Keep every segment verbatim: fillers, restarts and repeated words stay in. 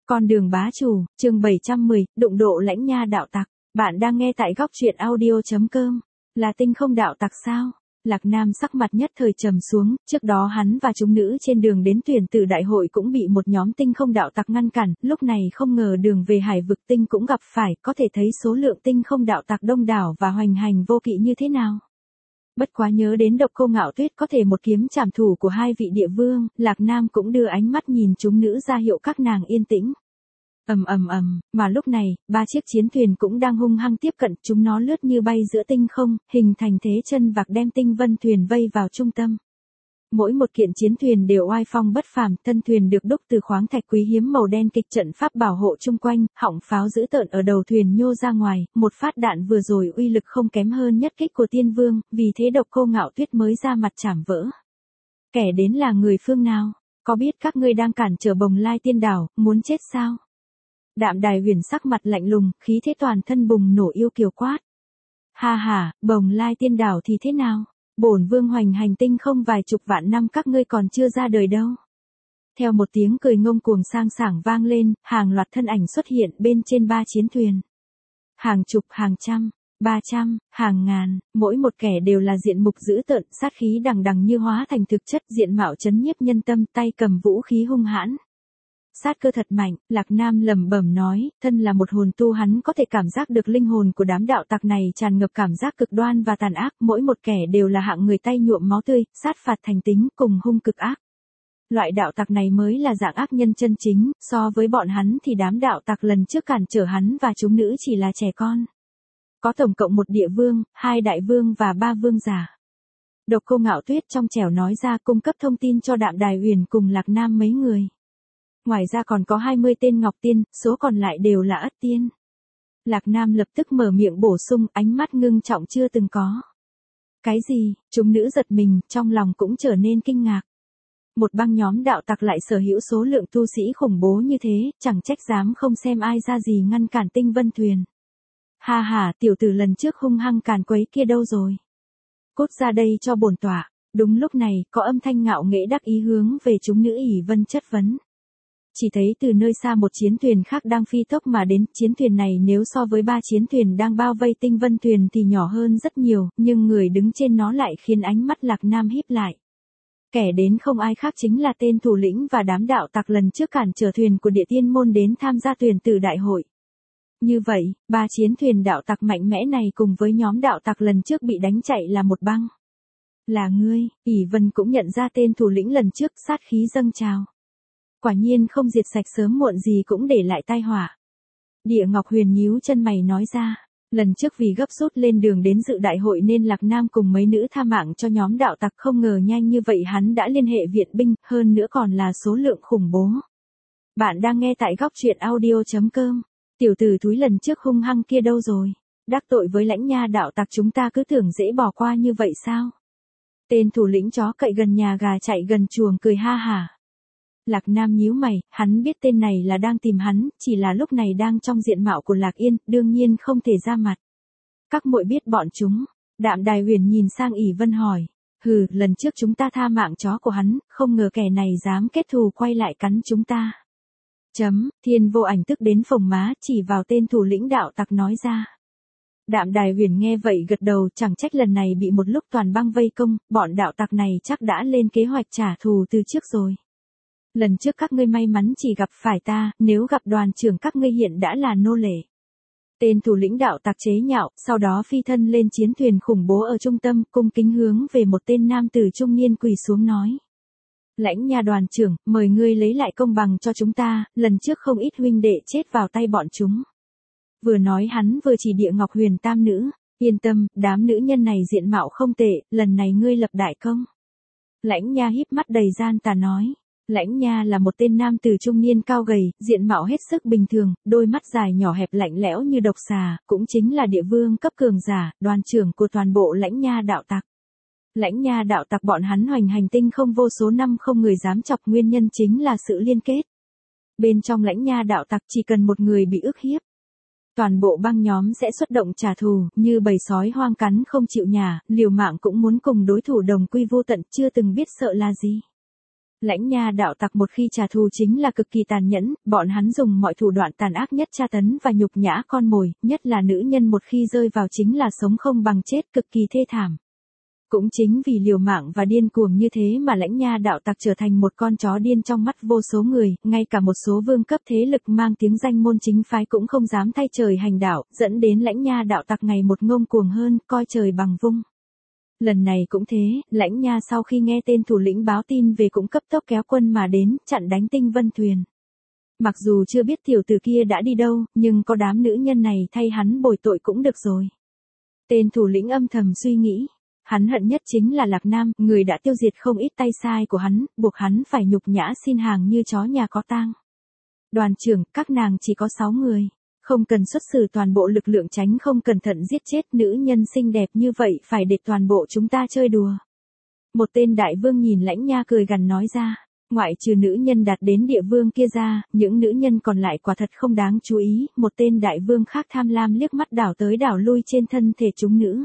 Con đường bá chủ, chương bảy trăm mười, đụng độ lãnh nha đạo tặc. Bạn đang nghe tại góc truyện audio.com. Là tinh không đạo tặc sao? Lạc Nam sắc mặt nhất thời trầm xuống, trước đó hắn và chúng nữ trên đường đến tuyển tử đại hội cũng bị một nhóm tinh không đạo tặc ngăn cản, lúc này không ngờ đường về hải vực tinh cũng gặp phải, có thể thấy số lượng tinh không đạo tặc đông đảo và hoành hành vô kỵ như thế nào. Bất quá nhớ đến Độc Cô Ngạo Tuyết có thể một kiếm trảm thủ của hai vị địa vương, Lạc Nam cũng đưa ánh mắt nhìn chúng nữ ra hiệu các nàng yên tĩnh. Ầm ầm ầm, mà lúc này, ba chiếc chiến thuyền cũng đang hung hăng tiếp cận, chúng nó lướt như bay giữa tinh không, hình thành thế chân vạc đem tinh vân thuyền vây vào trung tâm. Mỗi một kiện chiến thuyền đều oai phong bất phàm, thân thuyền được đúc từ khoáng thạch quý hiếm màu đen, kịch trận pháp bảo hộ chung quanh, họng pháo dữ tợn ở đầu thuyền nhô ra ngoài, một phát đạn vừa rồi uy lực không kém hơn nhất kích của tiên vương, vì thế Độc Cô Ngạo Tuyết mới ra mặt chảm vỡ. Kẻ đến là người phương nào? Có biết các ngươi đang cản trở Bồng Lai Tiên Đảo, muốn chết sao? Đạm Đài Huyền sắc mặt lạnh lùng, khí thế toàn thân bùng nổ yêu kiều quát. Ha ha, Bồng Lai Tiên Đảo thì thế nào? Bổn vương hoành hành tinh không vài chục vạn năm các ngươi còn chưa ra đời đâu. Theo một tiếng cười ngông cuồng sang sảng vang lên, hàng loạt thân ảnh xuất hiện bên trên ba chiến thuyền. Hàng chục, hàng trăm, ba trăm, hàng ngàn, mỗi một kẻ đều là diện mục dữ tợn, sát khí đằng đằng như hóa thành thực chất, diện mạo chấn nhiếp nhân tâm, tay cầm vũ khí hung hãn. Sát cơ thật mạnh, Lạc Nam lẩm bẩm nói, thân là một hồn tu hắn có thể cảm giác được linh hồn của đám đạo tặc này tràn ngập cảm giác cực đoan và tàn ác, mỗi một kẻ đều là hạng người tay nhuộm máu tươi, sát phạt thành tính, cùng hung cực ác. Loại đạo tặc này mới là dạng ác nhân chân chính, so với bọn hắn thì đám đạo tặc lần trước cản trở hắn và chúng nữ chỉ là trẻ con. Có tổng cộng một địa vương, hai đại vương và ba vương giả. Độc Cô Ngạo Tuyết trong trẻo nói ra cung cấp thông tin cho Đạm Đài Huyền cùng Lạc Nam mấy người. Ngoài ra còn có hai mươi tên Ngọc Tiên, số còn lại đều là Ất Tiên. Lạc Nam lập tức mở miệng bổ sung, ánh mắt ngưng trọng chưa từng có. Cái gì? Chúng nữ giật mình, trong lòng cũng trở nên kinh ngạc. Một băng nhóm đạo tặc lại sở hữu số lượng tu sĩ khủng bố như thế, chẳng trách dám không xem ai ra gì ngăn cản tinh vân thuyền. Ha ha, tiểu tử lần trước hung hăng càn quấy kia đâu rồi? Cút ra đây cho bổn tọa. Đúng lúc này, có âm thanh ngạo nghễ đắc ý hướng về chúng nữ ỷ vân chất vấn. Chỉ thấy từ nơi xa một chiến thuyền khác đang phi tốc mà đến, chiến thuyền này nếu so với ba chiến thuyền đang bao vây tinh vân thuyền thì nhỏ hơn rất nhiều, nhưng người đứng trên nó lại khiến ánh mắt Lạc Nam híp lại. Kẻ đến không ai khác chính là tên thủ lĩnh và đám đạo tặc lần trước cản trở thuyền của Địa Tiên môn đến tham gia tuyển tử đại hội. Như vậy, ba chiến thuyền đạo tặc mạnh mẽ này cùng với nhóm đạo tặc lần trước bị đánh chạy là một băng. Là ngươi, ỷ Vân cũng nhận ra tên thủ lĩnh lần trước, sát khí dâng trào. Quả nhiên không diệt sạch sớm muộn gì cũng để lại tai họa. Địa Ngọc Huyền nhíu chân mày nói ra, lần trước vì gấp rút lên đường đến dự đại hội nên Lạc Nam cùng mấy nữ tha mạng cho nhóm đạo tặc, không ngờ nhanh như vậy hắn đã liên hệ viện binh, hơn nữa còn là số lượng khủng bố. Bạn đang nghe tại góc truyện audio.com. Tiểu tử thúi lần trước hung hăng kia đâu rồi? Đắc tội với lãnh nha đạo tặc chúng ta cứ tưởng dễ bỏ qua như vậy sao? Tên thủ lĩnh chó cậy gần nhà gà chạy gần chuồng cười ha hả. Lạc Nam nhíu mày, hắn biết tên này là đang tìm hắn, chỉ là lúc này đang trong diện mạo của Lạc Yên, đương nhiên không thể ra mặt. Các muội biết bọn chúng. Đạm Đài Huyền nhìn sang ỷ Vân hỏi. Hừ, lần trước chúng ta tha mạng chó của hắn, không ngờ kẻ này dám kết thù quay lại cắn chúng ta. Chấm, Thiên Vô Ảnh tức đến phồng má, chỉ vào tên thủ lĩnh đạo tặc nói ra. Đạm Đài Huyền nghe vậy gật đầu, chẳng trách lần này bị một lúc toàn băng vây công, bọn đạo tặc này chắc đã lên kế hoạch trả thù từ trước rồi. Lần trước các ngươi may mắn chỉ gặp phải ta, nếu gặp đoàn trưởng các ngươi hiện đã là nô lệ. Tên thủ lĩnh đạo tặc chế nhạo, sau đó phi thân lên chiến thuyền khủng bố ở trung tâm, cung kính hướng về một tên nam tử trung niên quỳ xuống nói. Lãnh nha đoàn trưởng, mời ngươi lấy lại công bằng cho chúng ta, lần trước không ít huynh đệ chết vào tay bọn chúng. Vừa nói hắn vừa chỉ Địa Ngọc Huyền tam nữ, yên tâm, đám nữ nhân này diện mạo không tệ, lần này ngươi lập đại công. Lãnh nha híp mắt đầy gian tà nói. Lãnh nha là một tên nam tử trung niên cao gầy, diện mạo hết sức bình thường, đôi mắt dài nhỏ hẹp lạnh lẽo như độc xà, cũng chính là địa vương cấp cường giả, đoàn trưởng của toàn bộ lãnh nha đạo tặc. Lãnh nha đạo tặc bọn hắn hoành hành tinh không vô số năm không người dám chọc, nguyên nhân chính là sự liên kết. Bên trong lãnh nha đạo tặc chỉ cần một người bị ức hiếp, toàn bộ băng nhóm sẽ xuất động trả thù, như bầy sói hoang cắn không chịu nhả, liều mạng cũng muốn cùng đối thủ đồng quy vô tận, chưa từng biết sợ là gì. Lãnh Nha đạo tặc một khi trả thù chính là cực kỳ tàn nhẫn, bọn hắn dùng mọi thủ đoạn tàn ác nhất tra tấn và nhục nhã con mồi, nhất là nữ nhân một khi rơi vào chính là sống không bằng chết, cực kỳ thê thảm. Cũng chính vì liều mạng và điên cuồng như thế mà Lãnh Nha đạo tặc trở thành một con chó điên trong mắt vô số người, ngay cả một số vương cấp thế lực mang tiếng danh môn chính phái cũng không dám thay trời hành đạo, dẫn đến Lãnh Nha đạo tặc ngày một ngông cuồng hơn, coi trời bằng vung. Lần này cũng thế, Lãnh Nha sau khi nghe tên thủ lĩnh báo tin về cũng cấp tốc kéo quân mà đến, chặn đánh Tinh Vân Thuyền. Mặc dù chưa biết tiểu tử kia đã đi đâu, nhưng có đám nữ nhân này thay hắn bồi tội cũng được rồi. Tên thủ lĩnh âm thầm suy nghĩ. Hắn hận nhất chính là Lạc Nam, người đã tiêu diệt không ít tay sai của hắn, buộc hắn phải nhục nhã xin hàng như chó nhà có tang. Đoàn trưởng, các nàng chỉ có sáu người. Không cần xuất xử toàn bộ lực lượng tránh không cẩn thận giết chết nữ nhân xinh đẹp như vậy phải để toàn bộ chúng ta chơi đùa. Một tên đại vương nhìn Lãnh Nha cười gằn nói ra, ngoại trừ nữ nhân đạt đến địa vương kia ra, những nữ nhân còn lại quả thật không đáng chú ý, một tên đại vương khác tham lam liếc mắt đảo tới đảo lui trên thân thể chúng nữ.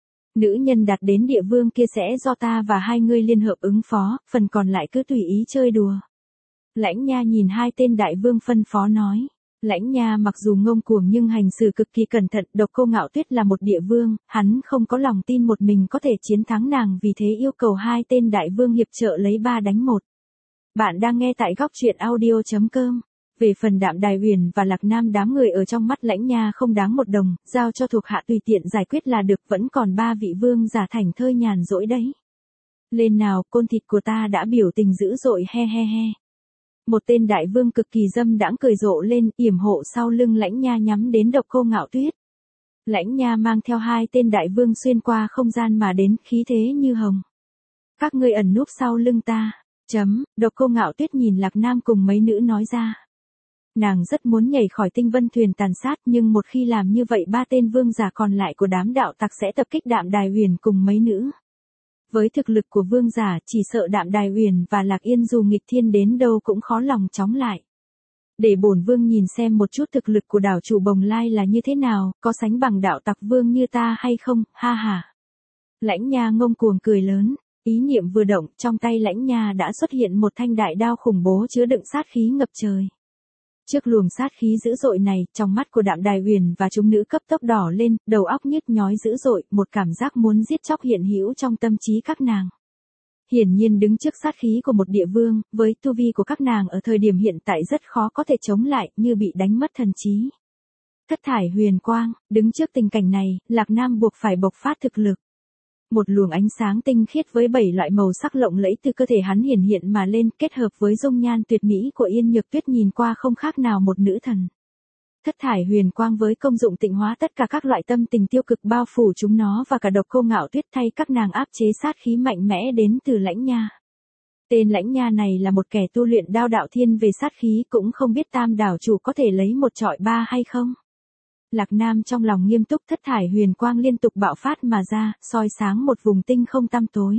Nữ nhân đạt đến địa vương kia sẽ do ta và hai ngươi liên hợp ứng phó, phần còn lại cứ tùy ý chơi đùa. Lãnh Nha nhìn hai tên đại vương phân phó nói. Lãnh Nha mặc dù ngông cuồng nhưng hành xử cực kỳ cẩn thận, Độc Cô Ngạo Tuyết là một địa vương, hắn không có lòng tin một mình có thể chiến thắng nàng, vì thế yêu cầu hai tên đại vương hiệp trợ lấy ba đánh một. Bạn đang nghe tại góc truyện audio chấm com. Về phần Đạm Đài Huyền và Lạc Nam, đám người ở trong mắt Lãnh Nha không đáng một đồng, giao cho thuộc hạ tùy tiện giải quyết là được, vẫn còn ba vị vương giả thảnh thơi nhàn rỗi đấy. Lên nào, côn thịt của ta đã biểu tình dữ dội, he he he. Một tên đại vương cực kỳ dâm đãng cười rộ lên, yểm hộ sau lưng Lãnh Nha nhắm đến Độc Cô Ngạo Tuyết. Lãnh Nha mang theo hai tên đại vương xuyên qua không gian mà đến, khí thế như hồng. Các ngươi ẩn núp sau lưng ta. Chấm, Độc Cô Ngạo Tuyết nhìn Lạc Nam cùng mấy nữ nói ra. Nàng rất muốn nhảy khỏi Tinh Vân Thuyền tàn sát, nhưng một khi làm như vậy ba tên vương giả còn lại của đám đạo tặc sẽ tập kích Đạm Đài Huyền cùng mấy nữ. Với thực lực của vương giả, chỉ sợ Đạm Đài Huyền và Lạc Yên dù nghịch thiên đến đâu cũng khó lòng chống lại. Để bổn vương nhìn xem một chút thực lực của đảo chủ Bồng Lai là như thế nào, có sánh bằng đạo tặc vương như ta hay không, ha ha. Lãnh Nha ngông cuồng cười lớn, ý niệm vừa động, trong tay Lãnh Nha đã xuất hiện một thanh đại đao khủng bố chứa đựng sát khí ngập trời. Trước luồng sát khí dữ dội này, trong mắt của Đạm Đài Huyền và chúng nữ cấp tốc đỏ lên, đầu óc nhức nhói dữ dội, một cảm giác muốn giết chóc hiện hữu trong tâm trí các nàng. Hiển nhiên đứng trước sát khí của một địa vương, với tu vi của các nàng ở thời điểm hiện tại rất khó có thể chống lại, như bị đánh mất thần trí. Thất thải huyền quang, đứng trước tình cảnh này, Lạc Nam buộc phải bộc phát thực lực. Một luồng ánh sáng tinh khiết với bảy loại màu sắc lộng lẫy từ cơ thể hắn hiển hiện mà lên, kết hợp với dung nhan tuyệt mỹ của Yên Nhược Tuyết nhìn qua không khác nào một nữ thần. Thất thải huyền quang với công dụng tịnh hóa tất cả các loại tâm tình tiêu cực bao phủ chúng nó và cả Độc Cô Ngạo Tuyết, thay các nàng áp chế sát khí mạnh mẽ đến từ Lãnh Nha. Tên Lãnh Nha này là một kẻ tu luyện đao đạo thiên về sát khí, cũng không biết Tam đảo chủ có thể lấy một trọi ba hay không. Lạc Nam trong lòng nghiêm túc, thất thải huyền quang liên tục bạo phát mà ra, soi sáng một vùng tinh không tăm tối.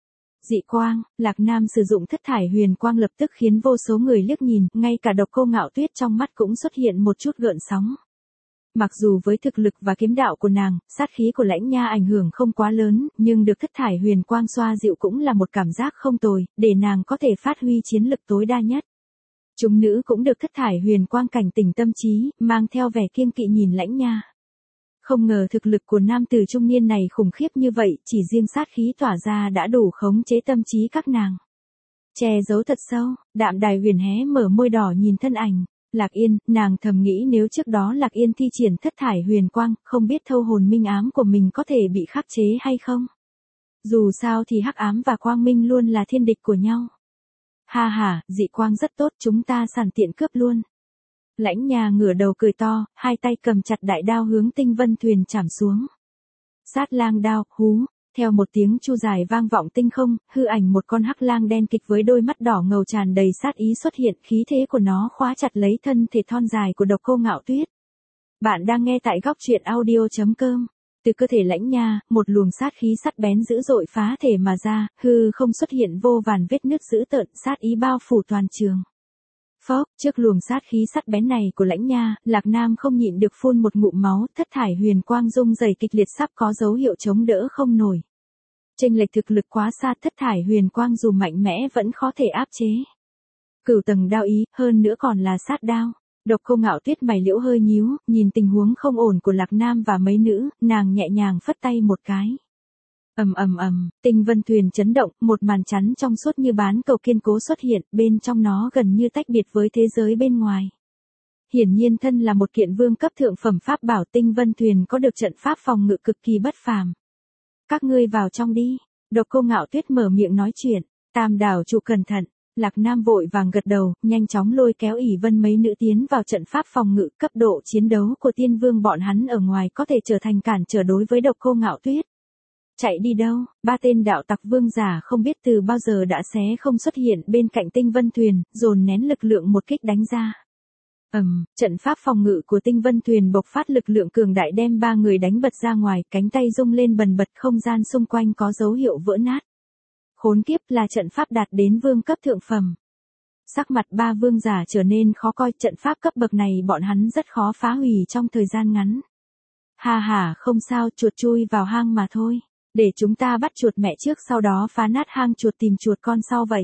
Dị quang, Lạc Nam sử dụng thất thải huyền quang lập tức khiến vô số người liếc nhìn, ngay cả Độc Cô Ngạo Tuyết trong mắt cũng xuất hiện một chút gợn sóng. Mặc dù với thực lực và kiếm đạo của nàng, sát khí của Lãnh Nha ảnh hưởng không quá lớn, nhưng được thất thải huyền quang xoa dịu cũng là một cảm giác không tồi, để nàng có thể phát huy chiến lực tối đa nhất. Chúng nữ cũng được thất thải huyền quang cảnh tỉnh tâm trí, mang theo vẻ kiêng kỵ nhìn Lãnh Nha. Không ngờ thực lực của nam tử trung niên này khủng khiếp như vậy, chỉ riêng sát khí tỏa ra đã đủ khống chế tâm trí các nàng. Che giấu thật sâu, Đạm Đài Huyền hé mở môi đỏ nhìn thân ảnh. Lạc Yên, nàng thầm nghĩ nếu trước đó Lạc Yên thi triển thất thải huyền quang, không biết thâu hồn minh ám của mình có thể bị khắc chế hay không. Dù sao thì hắc ám và quang minh luôn là thiên địch của nhau. Ha ha, dị quang rất tốt, chúng ta sẵn tiện cướp luôn. Lãnh Nha ngửa đầu cười to, hai tay cầm chặt đại đao hướng Tinh Vân Thuyền chảm xuống. Sát lang đao, hú, theo một tiếng chu dài vang vọng tinh không, hư ảnh một con hắc lang đen kịch với đôi mắt đỏ ngầu tràn đầy sát ý xuất hiện, khí thế của nó khóa chặt lấy thân thể thon dài của Độc Cô Ngạo Tuyết. Bạn đang nghe tại góc truyện audio chấm com. Từ cơ thể Lãnh Nha, một luồng sát khí sắc bén dữ dội phá thể mà ra, hư không xuất hiện vô vàn vết nứt dữ tợn, sát ý bao phủ toàn trường. Phốc, trước luồng sát khí sắc bén này của Lãnh Nha, Lạc Nam không nhịn được phun một ngụm máu, thất thải huyền quang rung rẩy kịch liệt sắp có dấu hiệu chống đỡ không nổi. Chênh lệch thực lực quá xa, thất thải huyền quang dù mạnh mẽ vẫn khó thể áp chế. Cửu tầng đao ý, hơn nữa còn là sát đao. Độc Cô Ngạo Tuyết mày liễu hơi nhíu, nhìn tình huống không ổn của Lạc Nam và mấy nữ, nàng nhẹ nhàng phất tay một cái. Ầm ầm ầm, tinh vân thuyền chấn động, một màn chắn trong suốt như bán cầu kiên cố xuất hiện, bên trong nó gần như tách biệt với thế giới bên ngoài. Hiển nhiên thân là một kiện vương cấp thượng phẩm pháp bảo, tinh vân thuyền có được trận pháp phòng ngự cực kỳ bất phàm. Các ngươi vào trong đi, Độc Cô Ngạo Tuyết mở miệng nói chuyện, Tam đảo chủ cẩn thận. Lạc Nam vội vàng gật đầu, nhanh chóng lôi kéo ỷ vân mấy nữ tiến vào trận pháp phòng ngự. Cấp độ chiến đấu của tiên vương bọn hắn ở ngoài có thể trở thành cản trở đối với Độc Cô Ngạo Tuyết. Chạy đi đâu, ba tên đạo tặc vương giả không biết từ bao giờ đã xé không xuất hiện bên cạnh tinh vân thuyền, dồn nén lực lượng một kích đánh ra. Ầm, um, trận pháp phòng ngự của tinh vân thuyền bộc phát lực lượng cường đại đem ba người đánh bật ra ngoài, cánh tay rung lên bần bật, không gian xung quanh có dấu hiệu vỡ nát. Khốn kiếp, là trận pháp đạt đến vương cấp thượng phẩm. Sắc mặt ba vương giả trở nên khó coi, trận pháp cấp bậc này bọn hắn rất khó phá hủy trong thời gian ngắn. Ha ha, không sao, chuột chui vào hang mà thôi. Để chúng ta bắt chuột mẹ trước, sau đó phá nát hang chuột tìm chuột con sau vậy.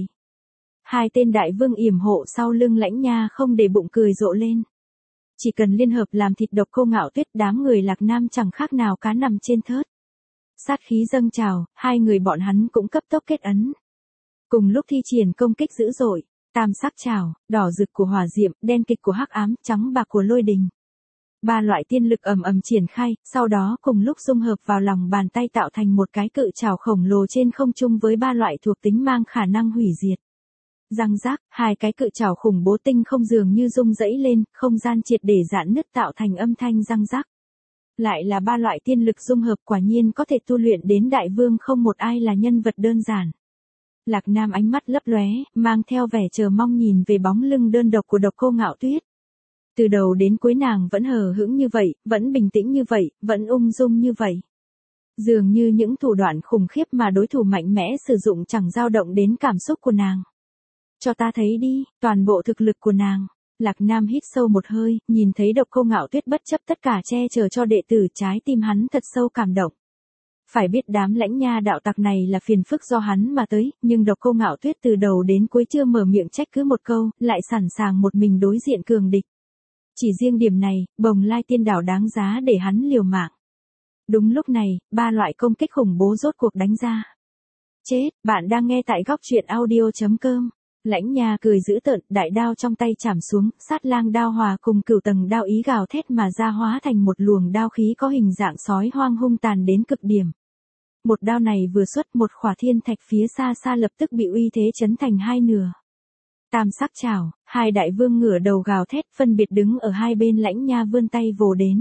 Hai tên đại vương yểm hộ sau lưng Lãnh Nha không để bụng cười rộ lên. Chỉ cần liên hợp làm thịt Độc Cô Ngạo Tuyết, đám người Lạc Nam chẳng khác nào cá nằm trên thớt. Sát khí dâng trào, hai người bọn hắn cũng cấp tốc kết ấn. Cùng lúc thi triển công kích dữ dội, tam sắc trảo, đỏ rực của hỏa diệm, đen kịch của hắc ám, trắng bạc của lôi đình. Ba loại tiên lực ầm ầm triển khai, sau đó cùng lúc dung hợp vào lòng bàn tay tạo thành một cái cự trảo khổng lồ trên không trung với ba loại thuộc tính mang khả năng hủy diệt. Răng rác, hai cái cự trảo khủng bố tinh không dường như rung rẫy lên, không gian triệt để giãn nứt tạo thành âm thanh răng rác. Lại là ba loại tiên lực dung hợp, quả nhiên có thể tu luyện đến đại vương, không một ai là nhân vật đơn giản. Lạc Nam ánh mắt lấp lóe, mang theo vẻ chờ mong nhìn về bóng lưng đơn độc của Độc Cô Ngạo Tuyết. Từ đầu đến cuối nàng vẫn hờ hững như vậy, vẫn bình tĩnh như vậy, vẫn ung dung như vậy. Dường như những thủ đoạn khủng khiếp mà đối thủ mạnh mẽ sử dụng chẳng dao động đến cảm xúc của nàng. Cho ta thấy đi, toàn bộ thực lực của nàng. Lạc Nam hít sâu một hơi, nhìn thấy Độc Cô Ngạo Tuyết bất chấp tất cả che chở cho đệ tử, trái tim hắn thật sâu cảm động. Phải biết đám Lãnh Nha đạo tặc này là phiền phức do hắn mà tới, nhưng Độc Cô Ngạo Tuyết từ đầu đến cuối chưa mở miệng trách cứ một câu, lại sẵn sàng một mình đối diện cường địch. Chỉ riêng điểm này, Bồng Lai Tiên Đảo đáng giá để hắn liều mạng. Đúng lúc này, ba loại công kích khủng bố rốt cuộc đánh ra. Chết, bạn đang nghe tại góc truyện audio chấm com. Lãnh Nha cười dữ tợn, đại đao trong tay chảm xuống, sát lang đao hòa cùng cửu tầng đao ý gào thét mà ra, hóa thành một luồng đao khí có hình dạng sói hoang hung tàn đến cực điểm. Một đao này vừa xuất, một khỏa thiên thạch phía xa xa lập tức bị uy thế chấn thành hai nửa. Tam sắc trảo, hai đại vương ngửa đầu gào thét, phân biệt đứng ở hai bên. Lãnh Nha vươn tay vồ đến.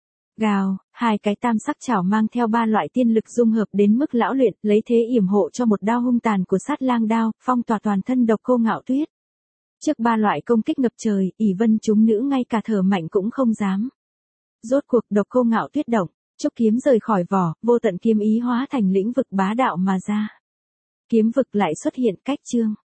Gào, hai cái tam sắc trảo mang theo ba loại tiên lực dung hợp đến mức lão luyện, lấy thế yểm hộ cho một đao hung tàn của sát lang đao, phong tỏa toàn thân Độc Cô Ngạo Tuyết. Trước ba loại công kích ngập trời, ỷ vân chúng nữ ngay cả thở mạnh cũng không dám. Rốt cuộc Độc Cô Ngạo Tuyết động, trúc kiếm rời khỏi vỏ, vô tận kiếm ý hóa thành lĩnh vực bá đạo mà ra. Kiếm vực lại xuất hiện, cách chương.